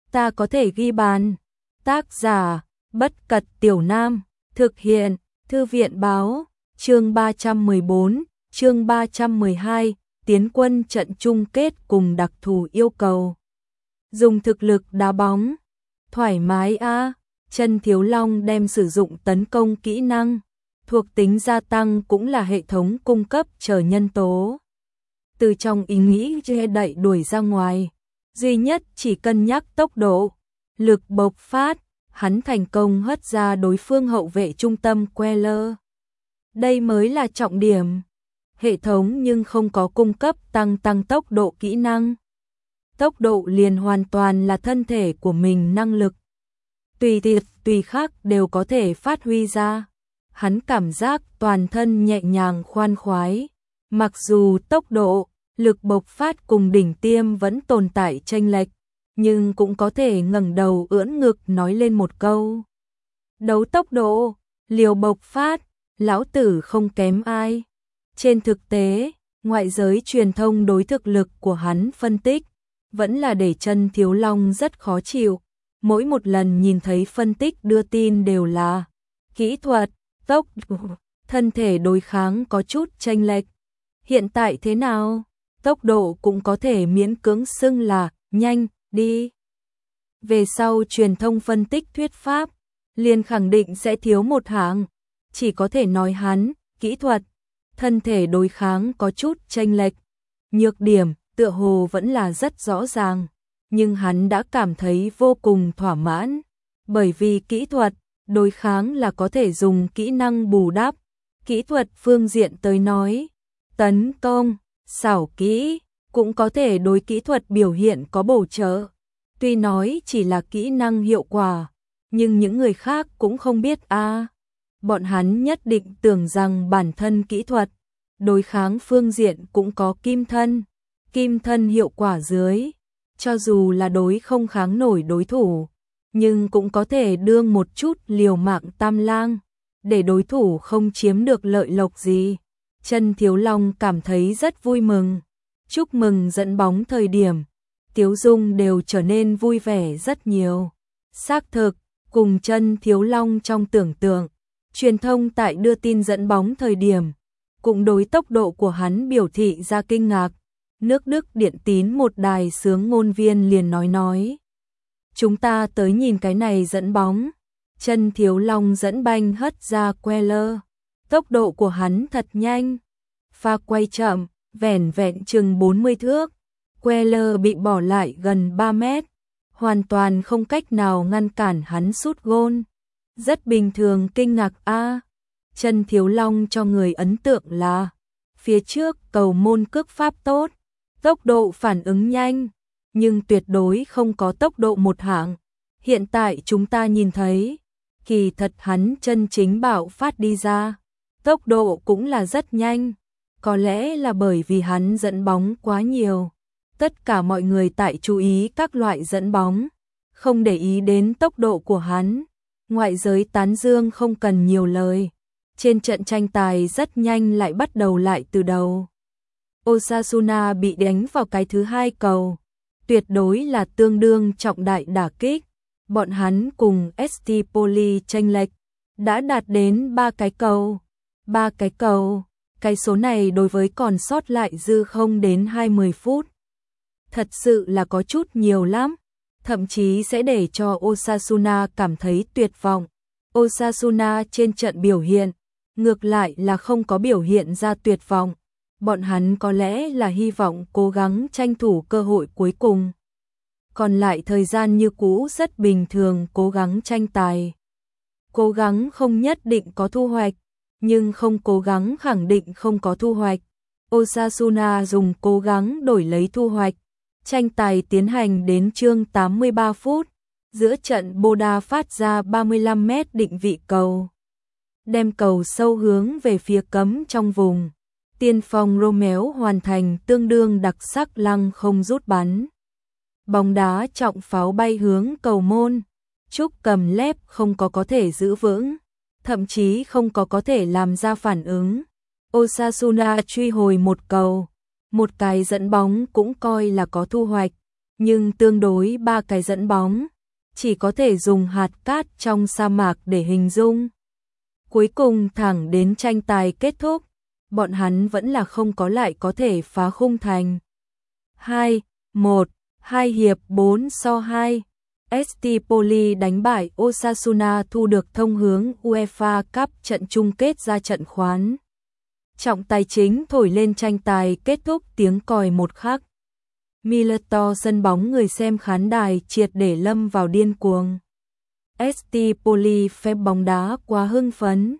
ta có thể ghi bàn. Tác giả, Bất Cật Tiểu Nam, thực hiện, Thư viện báo, chương 314, chương 312, tiến quân trận chung kết cùng đặc thù yêu cầu. Dùng thực lực đá bóng, thoải mái a. Chân Thiếu Long đem sử dụng tấn công kỹ năng, thuộc tính gia tăng cũng là hệ thống cung cấp chờ nhân tố. Từ trong ý nghĩ che đậy đuổi ra ngoài, duy nhất chỉ cân nhắc tốc độ, lực bộc phát, hắn thành công hất ra đối phương hậu vệ trung tâm Queller. Đây mới là trọng điểm. Hệ thống nhưng không có cung cấp tăng tốc độ kỹ năng. Tốc độ liền hoàn toàn là thân thể của mình năng lực. Tùy khác đều có thể phát huy ra. Hắn cảm giác toàn thân nhẹ nhàng khoan khoái. Mặc dù tốc độ, lực bộc phát cùng đỉnh tiêm vẫn tồn tại chênh lệch, nhưng cũng có thể ngẩng đầu ưỡn ngực nói lên một câu. Đấu tốc độ, liều bộc phát, lão tử không kém ai. Trên thực tế, ngoại giới truyền thông đối thực lực của hắn phân tích, vẫn là để Chân Thiếu Long rất khó chịu. Mỗi một lần nhìn thấy phân tích đưa tin đều là kỹ thuật, tốc độ, thân thể đối kháng có chút chênh lệch. Hiện tại thế nào? Tốc độ cũng có thể miễn cưỡng xưng là nhanh đi. Về sau truyền thông phân tích thuyết pháp, liền khẳng định sẽ thiếu một hạng, chỉ có thể nói hắn, kỹ thuật, thân thể đối kháng có chút chênh lệch. Nhược điểm tựa hồ vẫn là rất rõ ràng, nhưng hắn đã cảm thấy vô cùng thỏa mãn, bởi vì kỹ thuật, đối kháng là có thể dùng kỹ năng bù đắp. Kỹ thuật phương diện tới nói, tấn công, xảo kỹ, cũng có thể đối kỹ thuật biểu hiện có bổ trợ. Tuy nói chỉ là kỹ năng hiệu quả, nhưng những người khác cũng không biết a. Bọn hắn nhất định tưởng rằng bản thân kỹ thuật, đối kháng phương diện cũng có kim thân hiệu quả dưới. Cho dù là đối không kháng nổi đối thủ, nhưng cũng có thể đương một chút liều mạng tam lang, để đối thủ không chiếm được lợi lộc gì. Chân Thiếu Long cảm thấy rất vui mừng. Chúc mừng dẫn bóng thời điểm, Tiếu Dung đều trở nên vui vẻ rất nhiều. Xác thực, cùng Chân Thiếu Long trong tưởng tượng, truyền thông tại đưa tin dẫn bóng thời điểm, cũng đối tốc độ của hắn biểu thị ra kinh ngạc. Nước Đức Điện Tín một đài xướng ngôn viên liền nói. Chúng ta tới nhìn cái này dẫn bóng. Chân Thiếu Long dẫn banh hất ra Queller. Tốc độ của hắn thật nhanh. Pha quay chậm, vẻn vẹn chừng 40 thước. Queller bị bỏ lại gần 3 mét. Hoàn toàn không cách nào ngăn cản hắn sút gôn. Rất bình thường kinh ngạc a. Chân Thiếu Long cho người ấn tượng là phía trước cầu môn cước pháp tốt, tốc độ phản ứng nhanh, nhưng tuyệt đối không có tốc độ một hạng. Hiện tại chúng ta nhìn thấy, kỳ thật hắn chân chính bạo phát đi ra, tốc độ cũng là rất nhanh, có lẽ là bởi vì hắn dẫn bóng quá nhiều. Tất cả mọi người tại chú ý các loại dẫn bóng, không để ý đến tốc độ của hắn. Ngoại giới tán dương không cần nhiều lời. Trên trận tranh tài rất nhanh lại bắt đầu lại từ đầu. Osasuna bị đánh vào cái thứ hai cầu, tuyệt đối là tương đương trọng đại đả kích. Bọn hắn cùng ST Poli chênh lệch đã đạt đến 3 cái cầu. 3 cái cầu, cái số này đối với còn sót lại dư không đến 20 phút. Thật sự là có chút nhiều lắm, thậm chí sẽ để cho Osasuna cảm thấy tuyệt vọng. Osasuna trên trận biểu hiện, ngược lại là không có biểu hiện ra tuyệt vọng. Bọn hắn có lẽ là hy vọng cố gắng tranh thủ cơ hội cuối cùng. Còn lại thời gian như cũ rất bình thường cố gắng tranh tài. Cố gắng không nhất định có thu hoạch, nhưng không cố gắng khẳng định không có thu hoạch. Osasuna dùng cố gắng đổi lấy thu hoạch. Tranh tài tiến hành đến chương 83 phút. Giữa trận Boda phát ra 35 mét định vị cầu. Đem cầu sâu hướng về phía cấm trong vùng. Tiên phong Romeo hoàn thành tương đương đặc sắc lăng không rút bắn. Bóng đá trọng pháo bay hướng cầu môn. Trúc cầm lép không có thể giữ vững, thậm chí không có thể làm ra phản ứng. Osasuna truy hồi một cầu, một cái dẫn bóng cũng coi là có thu hoạch, nhưng tương đối ba cái dẫn bóng, chỉ có thể dùng hạt cát trong sa mạc để hình dung. Cuối cùng thẳng đến tranh tài kết thúc, bọn hắn vẫn là không có lại có thể phá khung thành. 2-1, 2 hiệp 4-2, ST Poli đánh bại Osasuna thu được thông hướng UEFA Cup trận chung kết ra trận khoán. Trọng tài chính thổi lên tranh tài kết thúc tiếng còi một khắc. Mileto sân bóng người xem khán đài triệt để lâm vào điên cuồng. ST Poli phép bóng đá quá hưng phấn.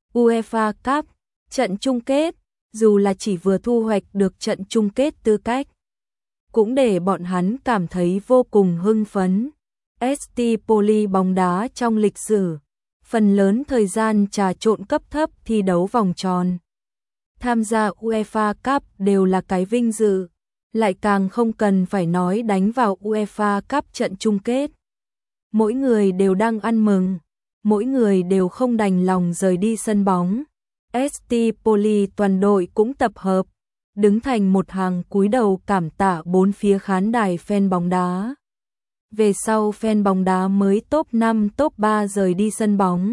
UEFA Cup, trận chung kết, dù là chỉ vừa thu hoạch được trận chung kết tư cách, cũng để bọn hắn cảm thấy vô cùng hưng phấn. ST Poli bóng đá trong lịch sử, phần lớn thời gian trà trộn cấp thấp thi đấu vòng tròn. Tham gia UEFA Cup đều là cái vinh dự, lại càng không cần phải nói đánh vào UEFA Cup trận chung kết. Mỗi người đều đang ăn mừng, mỗi người đều không đành lòng rời đi sân bóng. ST Poli toàn đội cũng tập hợp, đứng thành một hàng cúi đầu cảm tạ bốn phía khán đài fan bóng đá. Về sau fan bóng đá mới top 5 top 3 rời đi sân bóng.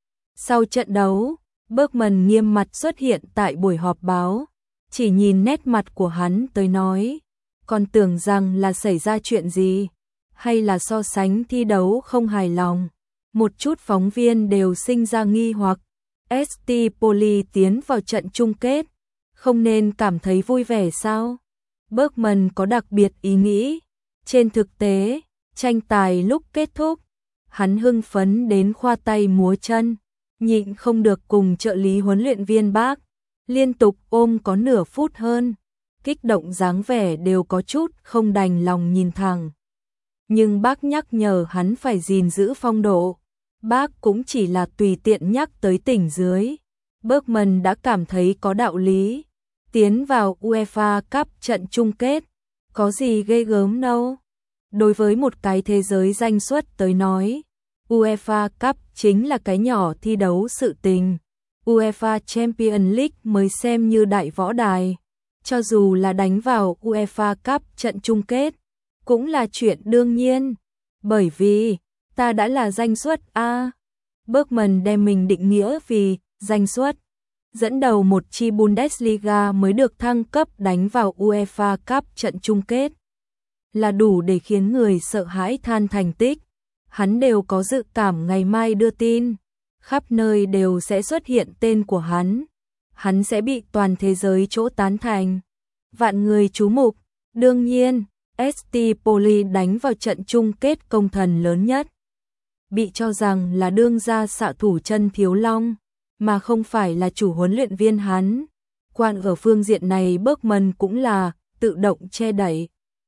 Sau trận đấu, Bergman nghiêm mặt xuất hiện tại buổi họp báo, chỉ nhìn nét mặt của hắn tới nói, còn tưởng rằng là xảy ra chuyện gì, hay là so sánh thi đấu không hài lòng. Một chút phóng viên đều sinh ra nghi hoặc, ST Poli tiến vào trận chung kết, không nên cảm thấy vui vẻ sao? Bergman có đặc biệt ý nghĩ. Trên thực tế, tranh tài lúc kết thúc, hắn hưng phấn đến khoa tay múa chân, nhịn không được cùng trợ lý huấn luyện viên Bác liên tục ôm có nửa phút hơn, kích động dáng vẻ đều có chút không đành lòng nhìn thẳng. Nhưng Bác nhắc nhở hắn phải gìn giữ phong độ, Bác cũng chỉ là tùy tiện nhắc tới tỉnh dưới. Bergman đã cảm thấy có đạo lý, tiến vào UEFA Cup trận chung kết, có gì ghê gớm đâu. Đối với một cái thế giới danh xuất tới nói, UEFA Cup chính là cái nhỏ thi đấu sự tình. UEFA Champions League mới xem như đại võ đài. Cho dù là đánh vào UEFA Cup trận chung kết, cũng là chuyện đương nhiên. Bởi vì, ta đã là danh xuất A. Bergman đem mình định nghĩa vì danh xuất. Dẫn đầu một chi Bundesliga mới được thăng cấp đánh vào UEFA Cup trận chung kết. Là đủ để khiến người sợ hãi than thành tích. Hắn đều có dự cảm ngày mai đưa tin, khắp nơi đều sẽ xuất hiện tên của hắn. Hắn sẽ bị toàn thế giới chỗ tán thành, vạn người chú mục. Đương nhiên, ST Poli đánh vào trận chung kết công thần lớn nhất, bị cho rằng là đương gia xạ thủ chân thiếu long, mà không phải là chủ huấn luyện viên hắn. Quan ở phương diện này Bergman cũng là tự động che đậy.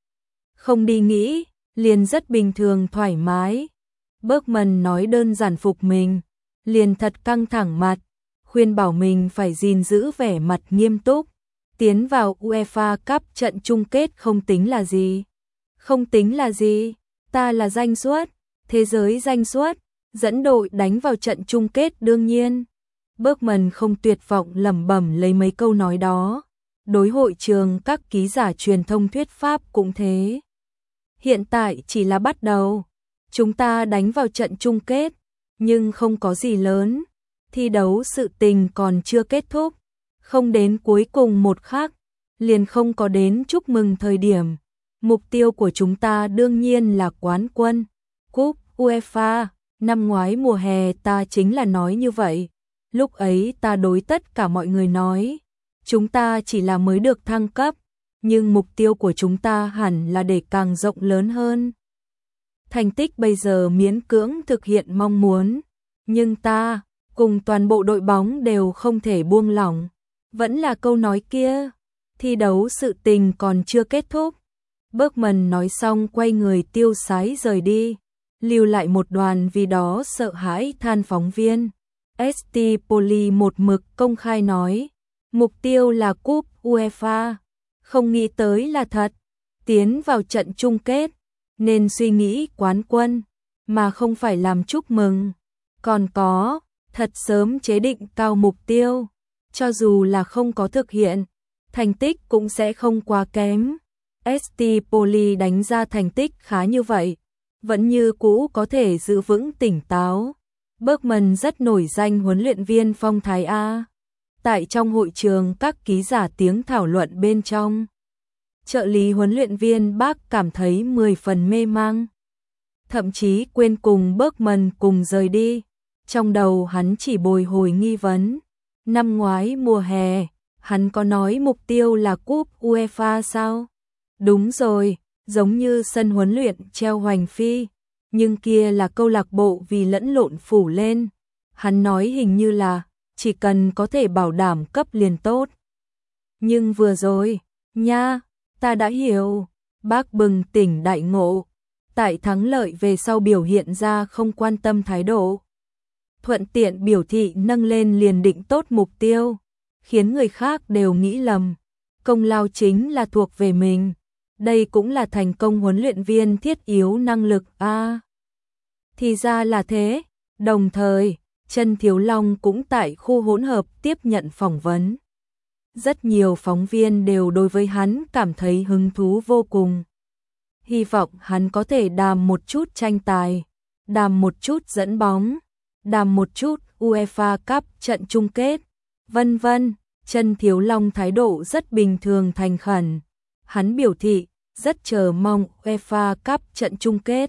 Không đi nghĩ, liền rất bình thường thoải mái. Bergman nói đơn giản phục mình, liền thật căng thẳng mặt, khuyên bảo mình phải gìn giữ vẻ mặt nghiêm túc. Tiến vào UEFA Cup trận chung kết không tính là gì. Không tính là gì, ta là danh xuất, thế giới danh xuất, dẫn đội đánh vào trận chung kết đương nhiên. Bergman không tuyệt vọng lẩm bẩm lấy mấy câu nói đó. Đối hội trường các ký giả truyền thông thuyết pháp cũng thế. Hiện tại chỉ là bắt đầu. Chúng ta đánh vào trận chung kết, nhưng không có gì lớn. Thi đấu sự tình còn chưa kết thúc. Không đến cuối cùng một khắc, liền không có đến chúc mừng thời điểm. Mục tiêu của chúng ta đương nhiên là quán quân. Cúp UEFA, năm ngoái mùa hè ta chính là nói như vậy. Lúc ấy ta đối tất cả mọi người nói, chúng ta chỉ là mới được thăng cấp, nhưng mục tiêu của chúng ta hẳn là để càng rộng lớn hơn. Thành tích bây giờ miễn cưỡng thực hiện mong muốn, nhưng ta, cùng toàn bộ đội bóng đều không thể buông lỏng. Vẫn là câu nói kia, thi đấu sự tình còn chưa kết thúc. Bergman nói xong quay người tiêu sái rời đi, lưu lại một đoàn vì đó sợ hãi than phóng viên. ST Poli một mực công khai nói, mục tiêu là cúp UEFA, không nghĩ tới là thật, tiến vào trận chung kết, nên suy nghĩ quán quân, mà không phải làm chúc mừng. Còn có, thật sớm chế định cao mục tiêu, cho dù là không có thực hiện, thành tích cũng sẽ không quá kém. ST Poli đánh ra thành tích khá như vậy, vẫn như cũ có thể giữ vững tỉnh táo. Bergman rất nổi danh huấn luyện viên phong thái A. Tại trong hội trường các ký giả tiếng thảo luận bên trong. Trợ lý huấn luyện viên Park cảm thấy 10 phần mê mang. Thậm chí quên cùng Bergman cùng rời đi. Trong đầu hắn chỉ bồi hồi nghi vấn. Năm ngoái mùa hè, hắn có nói mục tiêu là cúp UEFA sao? Đúng rồi, giống như sân huấn luyện treo hoành phi. Nhưng kia là câu lạc bộ vì lẫn lộn phủ lên. Hắn nói hình như là chỉ cần có thể bảo đảm cấp liền tốt. Nhưng vừa rồi, nha, ta đã hiểu. Bác bừng tỉnh đại ngộ. Tại thắng lợi về sau biểu hiện ra không quan tâm thái độ. Thuận tiện biểu thị nâng lên liền định tốt mục tiêu. Khiến người khác đều nghĩ lầm. Công lao chính là thuộc về mình. Đây cũng là thành công huấn luyện viên thiết yếu năng lực a. Thì ra là thế. Đồng thời, Trần Thiếu Long cũng tại khu hỗn hợp tiếp nhận phỏng vấn. Rất nhiều phóng viên đều đối với hắn cảm thấy hứng thú vô cùng. Hy vọng hắn có thể đàm một chút tranh tài, đàm một chút dẫn bóng, đàm một chút UEFA Cup trận chung kết, vân vân. Trần Thiếu Long thái độ rất bình thường thành khẩn. Hắn biểu thị rất chờ mong UEFA Cup trận chung kết.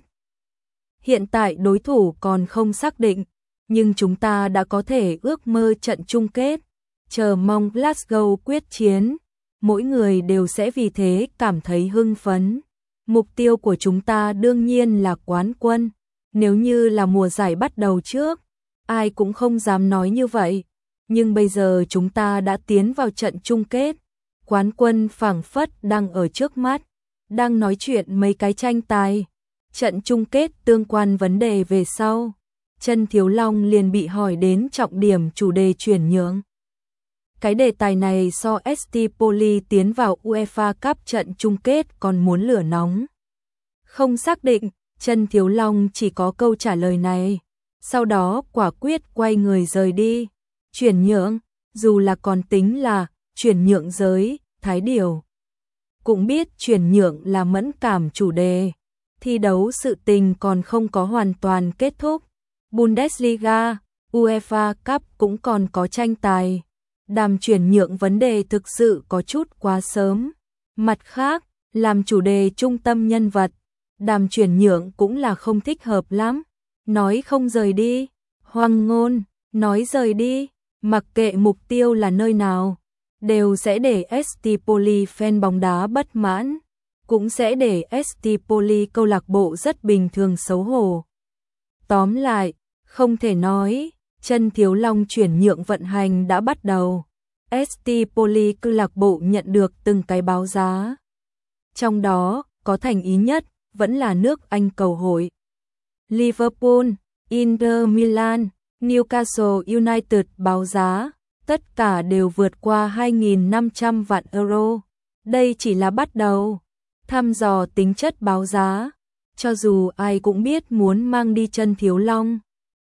Hiện tại đối thủ còn không xác định, nhưng chúng ta đã có thể ước mơ trận chung kết. Chờ mong Glasgow quyết chiến, mỗi người đều sẽ vì thế cảm thấy hưng phấn. Mục tiêu của chúng ta đương nhiên là quán quân. Nếu như là mùa giải bắt đầu trước, ai cũng không dám nói như vậy. Nhưng bây giờ chúng ta đã tiến vào trận chung kết. Quán quân phảng phất đang ở trước mắt, đang nói chuyện mấy cái tranh tài. Trận chung kết tương quan vấn đề về sau. Trần Thiếu Long liền bị hỏi đến trọng điểm chủ đề chuyển nhượng. Cái đề tài này so ST Poli tiến vào UEFA Cup trận chung kết còn muốn lửa nóng. Không xác định, Trần Thiếu Long chỉ có câu trả lời này. Sau đó quả quyết quay người rời đi. Chuyển nhượng, dù là còn tính là chuyển nhượng giới, thái điều. Cũng biết chuyển nhượng là mẫn cảm chủ đề. Thi đấu sự tình còn không có hoàn toàn kết thúc. Bundesliga, UEFA Cup cũng còn có tranh tài. Đàm chuyển nhượng vấn đề thực sự có chút quá sớm. Mặt khác, làm chủ đề trung tâm nhân vật, đàm chuyển nhượng cũng là không thích hợp lắm. Nói không rời đi, hoang ngôn, nói rời đi, mặc kệ mục tiêu là nơi nào, đều sẽ để ST Poli fan bóng đá bất mãn, cũng sẽ để ST Poli câu lạc bộ rất bình thường xấu hổ. Tóm lại, không thể nói, Trần Thiếu Long chuyển nhượng vận hành đã bắt đầu. ST Poli câu lạc bộ nhận được từng cái báo giá. Trong đó, có thành ý nhất, vẫn là nước Anh cầu hội. Liverpool, Inter Milan, Newcastle United báo giá, tất cả đều vượt qua 2.500 vạn euro. Đây chỉ là bắt đầu. Thăm dò tính chất báo giá. Cho dù ai cũng biết muốn mang đi Trần Thiếu Long,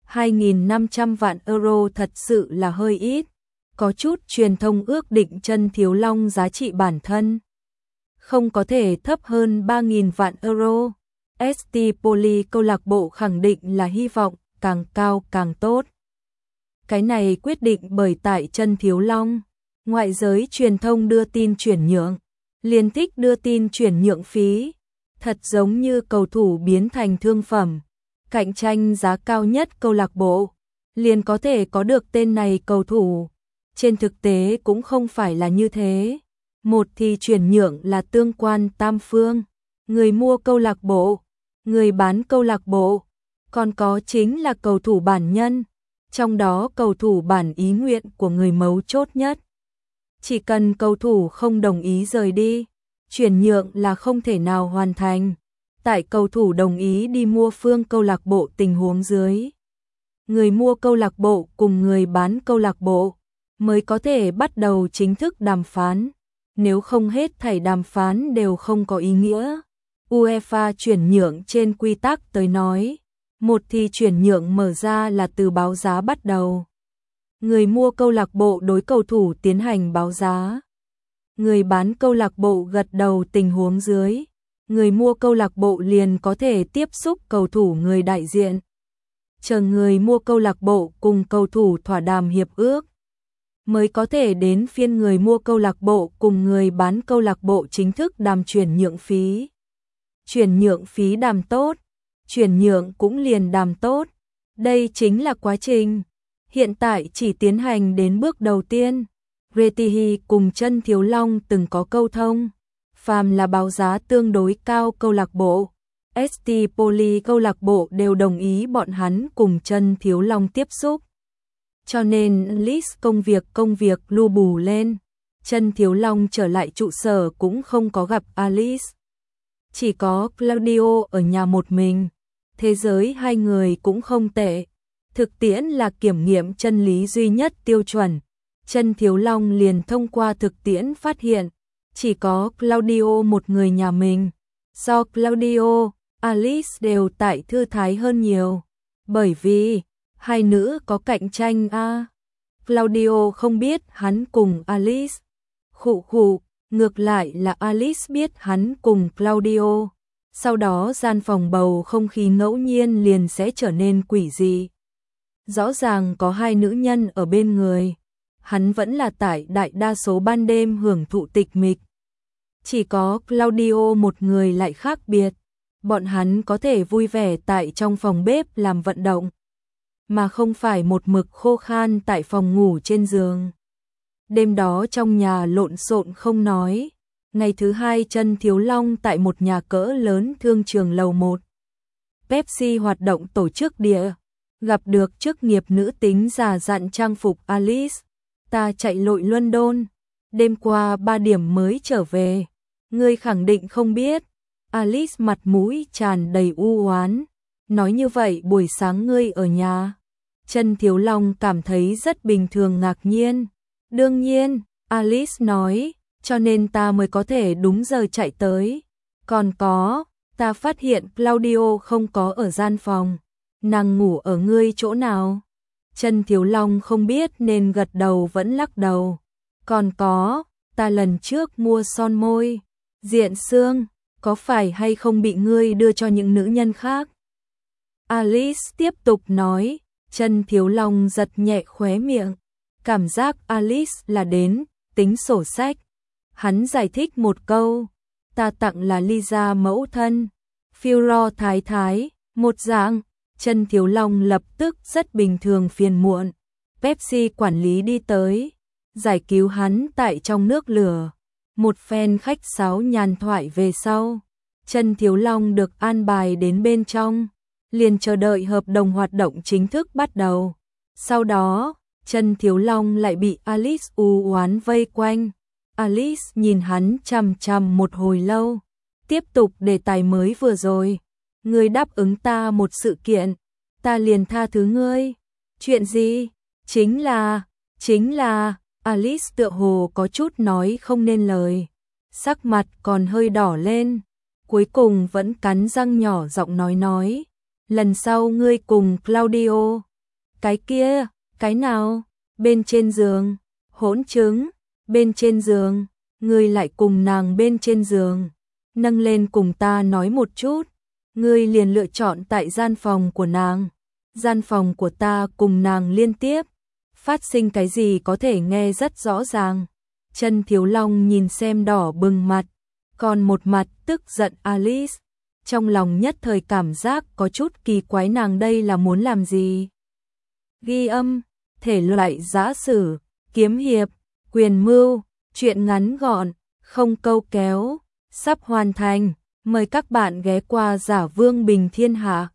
2.500 vạn euro thật sự là hơi ít. Có chút truyền thông ước định Trần Thiếu Long giá trị bản thân không có thể thấp hơn 3.000 vạn euro. ST Poli câu lạc bộ khẳng định là hy vọng càng cao càng tốt. Cái này quyết định bởi tại Trần Thiếu Long. Ngoại giới truyền thông đưa tin chuyển nhượng, liền thích đưa tin chuyển nhượng phí. Thật giống như cầu thủ biến thành thương phẩm. Cạnh tranh giá cao nhất câu lạc bộ, liền có thể có được tên này cầu thủ. Trên thực tế cũng không phải là như thế. Một thì chuyển nhượng là tương quan tam phương. Người mua câu lạc bộ, người bán câu lạc bộ, còn có chính là cầu thủ bản nhân, trong đó cầu thủ bản ý nguyện của người mấu chốt nhất. Chỉ cần cầu thủ không đồng ý rời đi, chuyển nhượng là không thể nào hoàn thành. Tại cầu thủ đồng ý đi mua phương câu lạc bộ tình huống dưới, người mua câu lạc bộ cùng người bán câu lạc bộ mới có thể bắt đầu chính thức đàm phán. Nếu không hết thảy đàm phán đều không có ý nghĩa. UEFA chuyển nhượng trên quy tắc tới nói, một thì chuyển nhượng mở ra là từ báo giá bắt đầu. Người mua câu lạc bộ đối cầu thủ tiến hành báo giá. Người bán câu lạc bộ gật đầu tình huống dưới. Người mua câu lạc bộ liền có thể tiếp xúc cầu thủ người đại diện. Chờ người mua câu lạc bộ cùng cầu thủ thỏa đàm hiệp ước, mới có thể đến phiên người mua câu lạc bộ cùng người bán câu lạc bộ chính thức đàm chuyển nhượng phí. Chuyển nhượng phí đàm tốt, chuyển nhượng cũng liền đàm tốt. Đây chính là quá trình. Hiện tại chỉ tiến hành đến bước đầu tiên. Retihi cùng Chân Thiếu Long từng có câu thông. Phàm là báo giá tương đối cao câu lạc bộ, ST Poli câu lạc bộ đều đồng ý bọn hắn cùng Chân Thiếu Long tiếp xúc. Cho nên list công việc lu bù lên. Chân Thiếu Long trở lại trụ sở cũng không có gặp Alice. Chỉ có Claudio ở nhà một mình. Thế giới hai người cũng không tệ. Thực tiễn là kiểm nghiệm chân lý duy nhất tiêu chuẩn. Chân Thiếu Long liền thông qua thực tiễn phát hiện, chỉ có Claudio một người nhà mình. Do Claudio, Alice đều tại thư thái hơn nhiều. Bởi vì hai nữ có cạnh tranh a. Claudio không biết hắn cùng Alice. Ngược lại là Alice biết hắn cùng Claudio. Sau đó gian phòng bầu không khí ngẫu nhiên liền sẽ trở nên quỷ dị. Rõ ràng có hai nữ nhân ở bên người. Hắn vẫn là tại đại đa số ban đêm hưởng thụ tịch mịch. Chỉ có Claudio một người lại khác biệt. Bọn hắn có thể vui vẻ tại trong phòng bếp làm vận động, mà không phải một mực khô khan tại phòng ngủ trên giường. Đêm đó trong nhà lộn xộn không nói. Ngày thứ hai Chân Thiếu Long tại một nhà cỡ lớn thương trường lầu 1. Pepsi hoạt động tổ chức địa. Gặp được chức nghiệp nữ tính già dặn trang phục Alice. Ta chạy lội London. Đêm qua 3 điểm mới trở về. Ngươi khẳng định không biết. Alice mặt mũi tràn đầy u oán. Nói như vậy buổi sáng ngươi ở nhà. Chân Thiếu Long cảm thấy rất bình thường ngạc nhiên. Đương nhiên, Alice nói, cho nên ta mới có thể đúng giờ chạy tới. Còn có, ta phát hiện Claudio không có ở gian phòng. Nàng ngủ ở ngươi chỗ nào? Chân Thiếu Long không biết nên gật đầu vẫn lắc đầu. Còn có, ta lần trước mua son môi, diện xương, có phải hay không bị ngươi đưa cho những nữ nhân khác? Alice tiếp tục nói. Chân Thiếu Long giật nhẹ khóe miệng. Cảm giác Alice là đến tính sổ sách. Hắn giải thích một câu. Ta tặng là Lisa mẫu thân. Furo thái thái. Một dạng. Chân Thiếu Long lập tức rất bình thường phiền muộn. Pepsi quản lý đi tới. Giải cứu hắn tại trong nước lửa. Một phen khách sáo nhàn thoại về sau. Chân Thiếu Long được an bài đến bên trong. Liền chờ đợi hợp đồng hoạt động chính thức bắt đầu. Sau đó, Chân Thiếu Long lại bị Alice u oán vây quanh. Alice nhìn hắn chằm chằm một hồi lâu. Tiếp tục đề tài mới vừa rồi. Ngươi đáp ứng ta một sự kiện. Ta liền tha thứ ngươi. Chuyện gì? Chính là, Alice tựa hồ có chút nói không nên lời. Sắc mặt còn hơi đỏ lên. Cuối cùng vẫn cắn răng nhỏ giọng nói. Lần sau ngươi cùng Claudio. Cái kia, cái nào? Bên trên giường. Hỗn chứng. Bên trên giường. Ngươi lại cùng nàng bên trên giường. Nâng lên cùng ta nói một chút. Ngươi liền lựa chọn tại gian phòng của nàng. Gian phòng của ta cùng nàng liên tiếp. Phát sinh cái gì có thể nghe rất rõ ràng. Chân Thiếu Long nhìn xem đỏ bừng mặt. Còn một mặt tức giận Alice. Trong lòng nhất thời cảm giác có chút kỳ quái, nàng đây là muốn làm gì? Ghi âm, thể loại giã sử, kiếm hiệp, quyền mưu, truyện ngắn gọn, không câu kéo, sắp hoàn thành. Mời các bạn ghé qua Giả Vương Bình Thiên Hạ.